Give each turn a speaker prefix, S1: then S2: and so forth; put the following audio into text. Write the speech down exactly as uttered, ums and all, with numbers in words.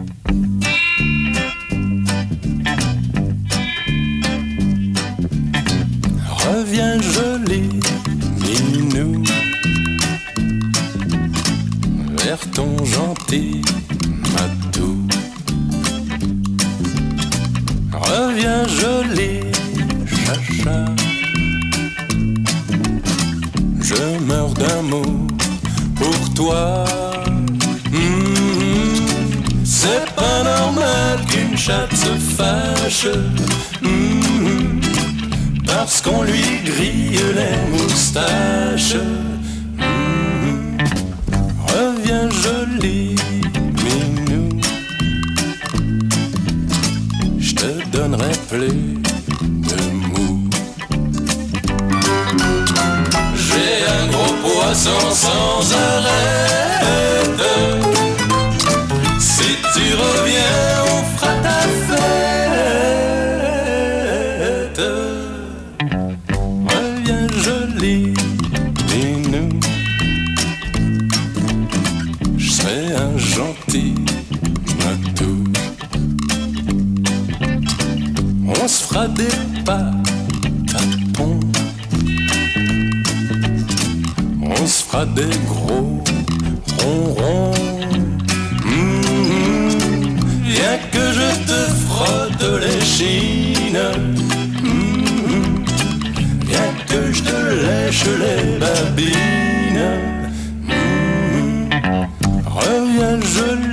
S1: Reviens joli minou vers ton gentil matou. Reviens joli chacha, je meurs d'amour pour toi. Mmh, c'est pas normal qu'une chatte se fâche. Mmh, parce qu'on lui grille les moustaches. Mmh, reviens joli minou, je te donnerai plus de mou. J'ai un gros poisson sans arrêt. Si tu reviens, on fera ta fête. Reviens joli minou, je serai un gentil matou. On se fera des patapons, on se fera des gros ronrons. Mmh, viens que je te frotte les chines. Mmh, viens que je te lèche les babines. Mmh, reviens joli